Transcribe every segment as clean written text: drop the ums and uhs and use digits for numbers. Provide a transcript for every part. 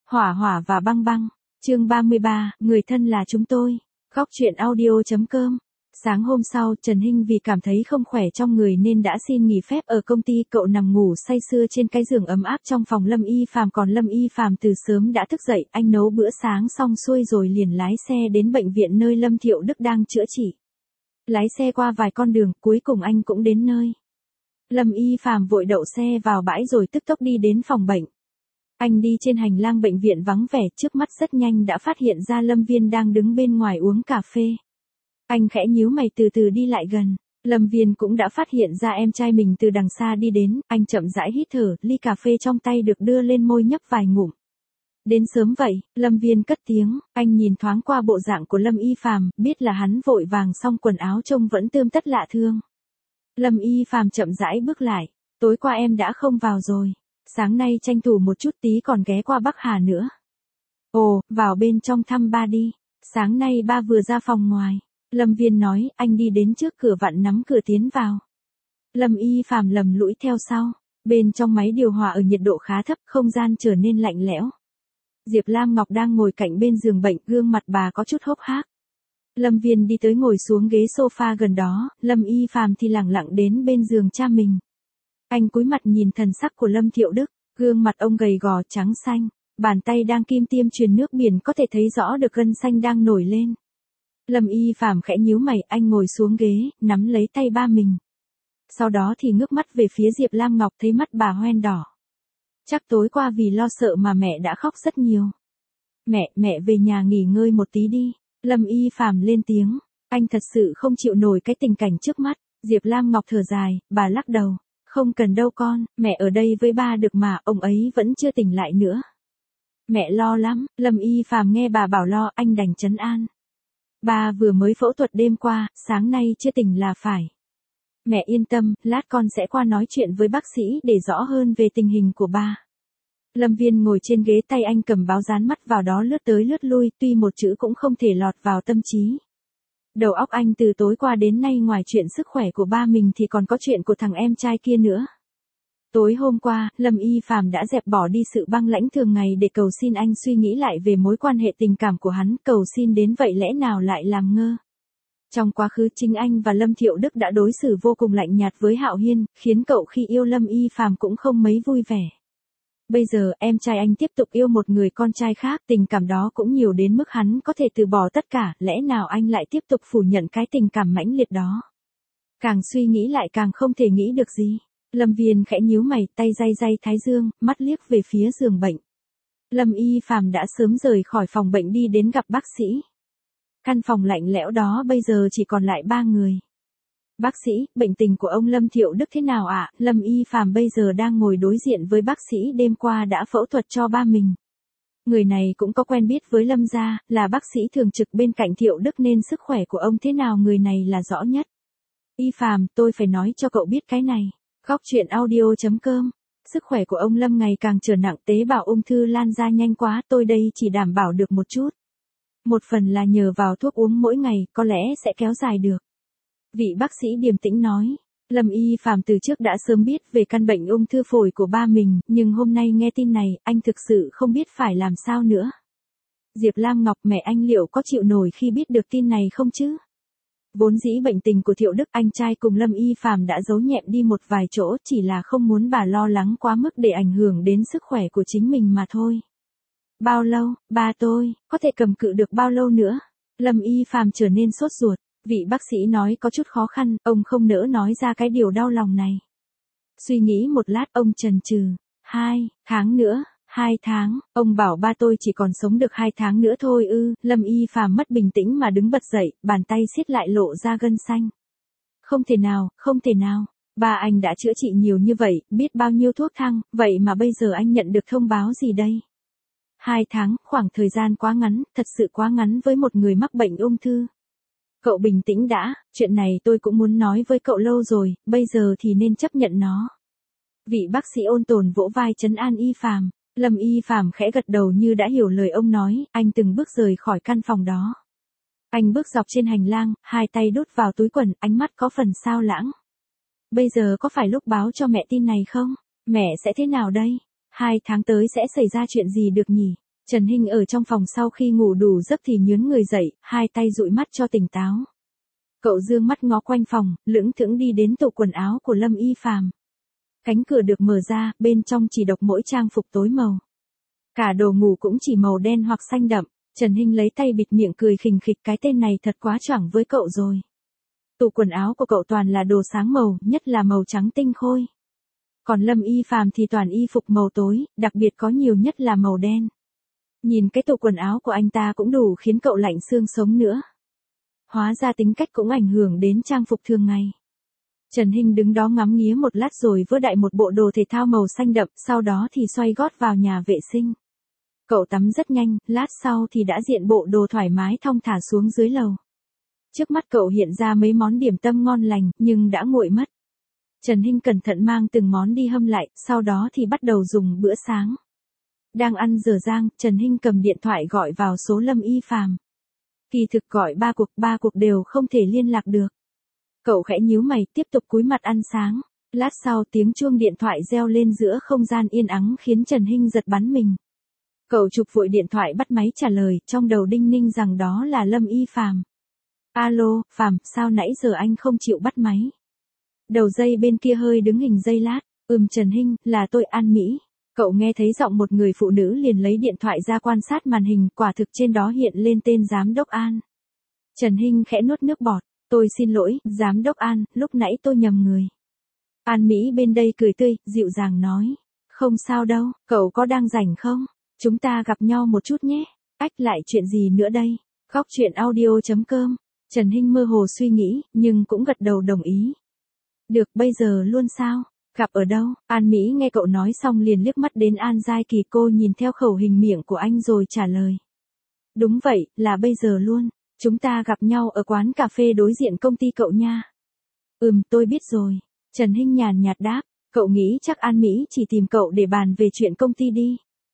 Hỏa hỏa và băng băng. Chương 33, người thân là chúng tôi. Góc truyện audio.com. Sáng hôm sau, Trần Hinh vì cảm thấy không khỏe trong người nên đã xin nghỉ phép ở công ty. Cậu nằm ngủ say sưa trên cái giường ấm áp trong phòng Lâm Y Phàm, còn Lâm Y Phàm từ sớm đã thức dậy. Anh nấu bữa sáng xong xuôi rồi liền lái xe đến bệnh viện nơi Lâm Thiệu Đức đang chữa trị. Lái xe qua vài con đường, cuối cùng anh cũng đến nơi. Lâm Y Phàm vội đậu xe vào bãi rồi tức tốc đi đến phòng bệnh. Anh đi trên hành lang bệnh viện vắng vẻ, trước mắt rất nhanh đã phát hiện ra Lâm Viên đang đứng bên ngoài uống cà phê. Anh khẽ nhíu mày từ từ đi lại gần. Lâm Viên cũng đã phát hiện ra em trai mình từ đằng xa đi đến, anh chậm rãi hít thở, ly cà phê trong tay được đưa lên môi nhấp vài ngụm. Đến sớm vậy, Lâm Viên cất tiếng, anh nhìn thoáng qua bộ dạng của Lâm Y Phàm, biết là hắn vội vàng xong quần áo trông vẫn tươm tất lạ thương. Lâm Y Phàm chậm rãi bước lại, tối qua em đã không vào rồi, sáng nay tranh thủ một chút tí còn ghé qua Bắc Hà nữa. Ồ, vào bên trong thăm ba đi, sáng nay ba vừa ra phòng ngoài. Lâm Viên nói, anh đi đến trước cửa vặn nắm cửa tiến vào. Lâm Y Phàm lầm lũi theo sau, bên trong máy điều hòa ở nhiệt độ khá thấp, không gian trở nên lạnh lẽo. Diệp Lam Ngọc đang ngồi cạnh bên giường bệnh, gương mặt bà có chút hốc hác. Lâm Viên đi tới ngồi xuống ghế sofa gần đó, Lâm Y Phàm thì lẳng lặng đến bên giường cha mình. Anh cúi mặt nhìn thần sắc của Lâm Thiệu Đức, gương mặt ông gầy gò trắng xanh, bàn tay đang kim tiêm truyền nước biển có thể thấy rõ được gân xanh đang nổi lên. Lâm Y Phàm khẽ nhíu mày, anh ngồi xuống ghế, nắm lấy tay ba mình. Sau đó thì ngước mắt về phía Diệp Lam Ngọc, thấy mắt bà hoen đỏ. Chắc tối qua vì lo sợ mà mẹ đã khóc rất nhiều. Mẹ về nhà nghỉ ngơi một tí đi. Lâm Y Phàm lên tiếng, anh thật sự không chịu nổi cái tình cảnh trước mắt. Diệp Lam Ngọc thở dài, bà lắc đầu. Không cần đâu con, mẹ ở đây với ba được mà, ông ấy vẫn chưa tỉnh lại nữa. Mẹ lo lắm, Lâm Y Phàm nghe bà bảo lo, anh đành trấn an. Ba vừa mới phẫu thuật đêm qua, sáng nay chưa tỉnh là phải. Mẹ yên tâm, lát con sẽ qua nói chuyện với bác sĩ để rõ hơn về tình hình của ba. Lâm Viên ngồi trên ghế, tay anh cầm báo dán mắt vào đó lướt tới lướt lui, tuy một chữ cũng không thể lọt vào tâm trí. Đầu óc anh từ tối qua đến nay ngoài chuyện sức khỏe của ba mình thì còn có chuyện của thằng em trai kia nữa. Tối hôm qua, Lâm Y Phàm đã dẹp bỏ đi sự băng lãnh thường ngày để cầu xin anh suy nghĩ lại về mối quan hệ tình cảm của hắn, cầu xin đến vậy lẽ nào lại làm ngơ. Trong quá khứ chính anh và Lâm Thiệu Đức đã đối xử vô cùng lạnh nhạt với Hạo Hiên, khiến cậu khi yêu Lâm Y Phàm cũng không mấy vui vẻ. Bây giờ em trai anh tiếp tục yêu một người con trai khác, tình cảm đó cũng nhiều đến mức hắn có thể từ bỏ tất cả, lẽ nào anh lại tiếp tục phủ nhận cái tình cảm mãnh liệt đó. Càng suy nghĩ lại càng không thể nghĩ được gì. Lâm Viên khẽ nhíu mày, tay day thái dương, mắt liếc về phía giường bệnh. Lâm Y Phàm đã sớm rời khỏi phòng bệnh đi đến gặp bác sĩ. Căn phòng lạnh lẽo đó bây giờ chỉ còn lại 3 người. Bác sĩ, bệnh tình của ông Lâm Thiệu Đức thế nào ạ? Lâm Y Phàm bây giờ đang ngồi đối diện với bác sĩ đêm qua đã phẫu thuật cho ba mình. Người này cũng có quen biết với Lâm gia, là bác sĩ thường trực bên cạnh Thiệu Đức nên sức khỏe của ông thế nào người này là rõ nhất. Y Phàm, tôi phải nói cho cậu biết cái này. Góc truyện audio.com. Sức khỏe của ông Lâm ngày càng trở nặng, tế bào ung thư lan ra nhanh quá, tôi đây chỉ đảm bảo được một chút. Một phần là nhờ vào thuốc uống mỗi ngày, có lẽ sẽ kéo dài được. Vị bác sĩ điềm tĩnh nói. Lâm Y Phàm từ trước đã sớm biết về căn bệnh ung thư phổi của ba mình, nhưng hôm nay nghe tin này, anh thực sự không biết phải làm sao nữa. Diệp Lam Ngọc, mẹ anh liệu có chịu nổi khi biết được tin này không chứ? Vốn dĩ bệnh tình của Thiệu Đức, anh trai cùng Lâm Y Phàm đã giấu nhẹm đi một vài chỗ, chỉ là không muốn bà lo lắng quá mức để ảnh hưởng đến sức khỏe của chính mình mà thôi. Bao lâu, ba tôi, có thể cầm cự được bao lâu nữa? Lâm Y Phàm trở nên sốt ruột, vị bác sĩ nói có chút khó khăn, ông không nỡ nói ra cái điều đau lòng này. Suy nghĩ một lát, ông chần chừ, 2 tháng nữa. 2 tháng, ông bảo ba tôi chỉ còn sống được 2 tháng nữa thôi ư? Lâm Y Phàm mất bình tĩnh mà đứng bật dậy, bàn tay siết lại lộ ra gân xanh. Không thể nào, không thể nào. Ba anh đã chữa trị nhiều như vậy, biết bao nhiêu thuốc thang, vậy mà bây giờ anh nhận được thông báo gì đây? 2 tháng, khoảng thời gian quá ngắn, thật sự quá ngắn với một người mắc bệnh ung thư. Cậu bình tĩnh đã, chuyện này tôi cũng muốn nói với cậu lâu rồi, bây giờ thì nên chấp nhận nó. Vị bác sĩ ôn tồn vỗ vai trấn an Y Phàm. Lâm Y Phàm khẽ gật đầu như đã hiểu lời ông nói, anh từng bước rời khỏi căn phòng đó. Anh bước dọc trên hành lang, hai tay đút vào túi quần, ánh mắt có phần sao lãng. Bây giờ có phải lúc báo cho mẹ tin này không? Mẹ sẽ thế nào đây? 2 tháng tới sẽ xảy ra chuyện gì được nhỉ? Trần Hinh ở trong phòng sau khi ngủ đủ giấc thì nhướng người dậy, hai tay dụi mắt cho tỉnh táo. Cậu dương mắt ngó quanh phòng, lững thững đi đến tủ quần áo của Lâm Y Phàm. Cánh cửa được mở ra, bên trong chỉ độc mỗi trang phục tối màu. Cả đồ ngủ cũng chỉ màu đen hoặc xanh đậm. Trần Hinh lấy tay bịt miệng cười khình khịch, cái tên này thật quá choảng với cậu rồi. Tủ quần áo của cậu toàn là đồ sáng màu, nhất là màu trắng tinh khôi. Còn Lâm Y Phàm thì toàn y phục màu tối, đặc biệt có nhiều nhất là màu đen. Nhìn cái tủ quần áo của anh ta cũng đủ khiến cậu lạnh xương sống nữa. Hóa ra tính cách cũng ảnh hưởng đến trang phục thường ngày. Trần Hinh đứng đó ngắm nghía một lát rồi vơ đại một bộ đồ thể thao màu xanh đậm, sau đó thì xoay gót vào nhà vệ sinh. Cậu tắm rất nhanh, lát sau thì đã diện bộ đồ thoải mái thong thả xuống dưới lầu. Trước mắt cậu hiện ra mấy món điểm tâm ngon lành, nhưng đã nguội mất. Trần Hinh cẩn thận mang từng món đi hâm lại, sau đó thì bắt đầu dùng bữa sáng. Đang ăn dở dang, Trần Hinh cầm điện thoại gọi vào số Lâm Y Phàm. Kỳ thực gọi 3 cuộc đều không thể liên lạc được. Cậu khẽ nhíu mày, tiếp tục cúi mặt ăn sáng. Lát sau tiếng chuông điện thoại reo lên giữa không gian yên ắng khiến Trần Hinh giật bắn mình. Cậu chụp vội điện thoại bắt máy trả lời, trong đầu đinh ninh rằng đó là Lâm Y Phàm. Alo, Phàm, sao nãy giờ anh không chịu bắt máy? Đầu dây bên kia hơi đứng hình giây lát. Trần Hinh, là tôi An Mỹ. Cậu nghe thấy giọng một người phụ nữ liền lấy điện thoại ra quan sát màn hình, quả thực trên đó hiện lên tên Giám đốc An. Trần Hinh khẽ nuốt nước bọt. Tôi xin lỗi, Giám đốc An, lúc nãy tôi nhầm người. An Mỹ bên đây cười tươi, dịu dàng nói. Không sao đâu, cậu có đang rảnh không? Chúng ta gặp nhau một chút nhé. Ách, lại chuyện gì nữa đây? Góc chuyện audio.com. Trần Hinh mơ hồ suy nghĩ, nhưng cũng gật đầu đồng ý. Được, bây giờ luôn sao? Gặp ở đâu? An Mỹ nghe cậu nói xong liền liếc mắt đến An Giai Kỳ, cô nhìn theo khẩu hình miệng của anh rồi trả lời. Đúng vậy, là bây giờ luôn. Chúng ta gặp nhau ở quán cà phê đối diện công ty cậu nha. Tôi biết rồi. Trần Hinh nhàn nhạt đáp, cậu nghĩ chắc An Mỹ chỉ tìm cậu để bàn về chuyện công ty đi.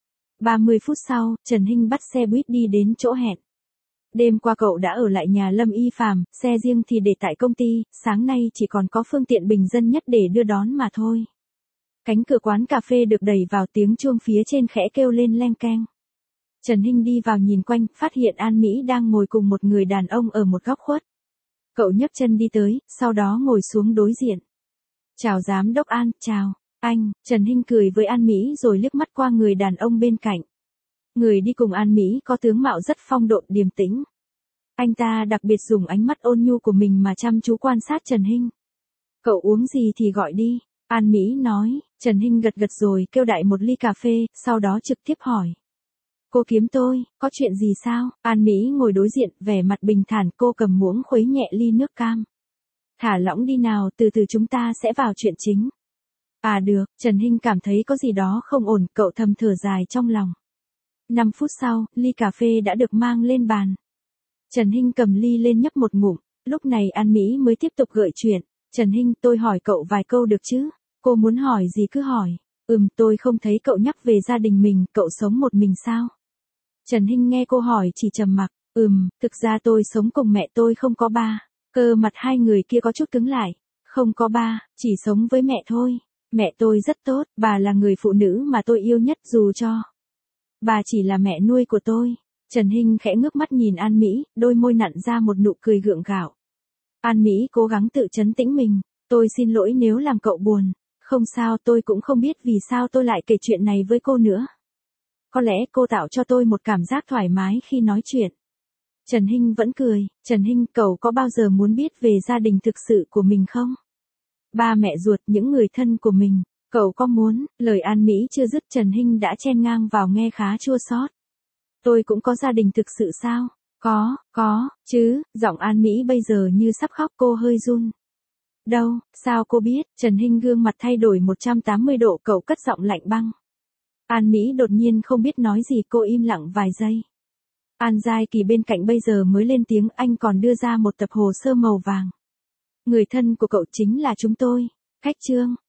30 phút sau, Trần Hinh bắt xe buýt đi đến chỗ hẹn. Đêm qua cậu đã ở lại nhà Lâm Y Phàm, xe riêng thì để tại công ty, sáng nay chỉ còn có phương tiện bình dân nhất để đưa đón mà thôi. Cánh cửa quán cà phê được đẩy vào, tiếng chuông phía trên khẽ kêu lên leng keng. Trần Hinh đi vào nhìn quanh, phát hiện An Mỹ đang ngồi cùng một người đàn ông ở một góc khuất. Cậu nhấc chân đi tới, sau đó ngồi xuống đối diện. Chào Giám đốc An, chào, anh. Trần Hinh cười với An Mỹ rồi liếc mắt qua người đàn ông bên cạnh. Người đi cùng An Mỹ có tướng mạo rất phong độ, điềm tĩnh. Anh ta đặc biệt dùng ánh mắt ôn nhu của mình mà chăm chú quan sát Trần Hinh. Cậu uống gì thì gọi đi, An Mỹ nói. Trần Hinh gật gật rồi kêu đại một ly cà phê, sau đó trực tiếp hỏi. Cô kiếm tôi, có chuyện gì sao? An Mỹ ngồi đối diện, vẻ mặt bình thản, cô cầm muỗng khuấy nhẹ ly nước cam. Thả lỏng đi nào, từ từ chúng ta sẽ vào chuyện chính. À được, Trần Hinh cảm thấy có gì đó không ổn, cậu thầm thở dài trong lòng. 5 phút sau, ly cà phê đã được mang lên bàn. Trần Hinh cầm ly lên nhấp một ngụm, lúc này An Mỹ mới tiếp tục gợi chuyện. Trần Hinh, tôi hỏi cậu vài câu được chứ? Cô muốn hỏi gì cứ hỏi. Tôi không thấy cậu nhắc về gia đình mình, cậu sống một mình sao? Trần Hinh nghe cô hỏi chỉ trầm mặc. Thực ra tôi sống cùng mẹ, tôi không có ba. Cơ mặt hai người kia có chút cứng lại. Không có ba, chỉ sống với mẹ thôi. Mẹ tôi rất tốt, bà là người phụ nữ mà tôi yêu nhất, dù cho bà chỉ là mẹ nuôi của tôi. Trần Hinh khẽ ngước mắt nhìn An Mỹ, đôi môi nặn ra một nụ cười gượng gạo. An Mỹ cố gắng tự trấn tĩnh mình. Tôi xin lỗi nếu làm cậu buồn. Không sao, tôi cũng không biết vì sao tôi lại kể chuyện này với cô nữa. Có lẽ cô tạo cho tôi một cảm giác thoải mái khi nói chuyện. Trần Hinh vẫn cười. Trần Hinh, cậu có bao giờ muốn biết về gia đình thực sự của mình không? Ba mẹ ruột, những người thân của mình. Cậu có muốn? Lời An Mỹ chưa dứt, Trần Hinh đã chen ngang vào nghe khá chua xót. Tôi cũng có gia đình thực sự sao? Có, chứ. Giọng An Mỹ bây giờ như sắp khóc, cô hơi run. Đâu, sao cô biết? Trần Hinh gương mặt thay đổi 180 độ, cậu cất giọng lạnh băng. An Mỹ đột nhiên không biết nói gì, cô im lặng vài giây. An Giai Kỳ bên cạnh bây giờ mới lên tiếng, anh còn đưa ra một tập hồ sơ màu vàng. Người thân của cậu chính là chúng tôi. Khách trương,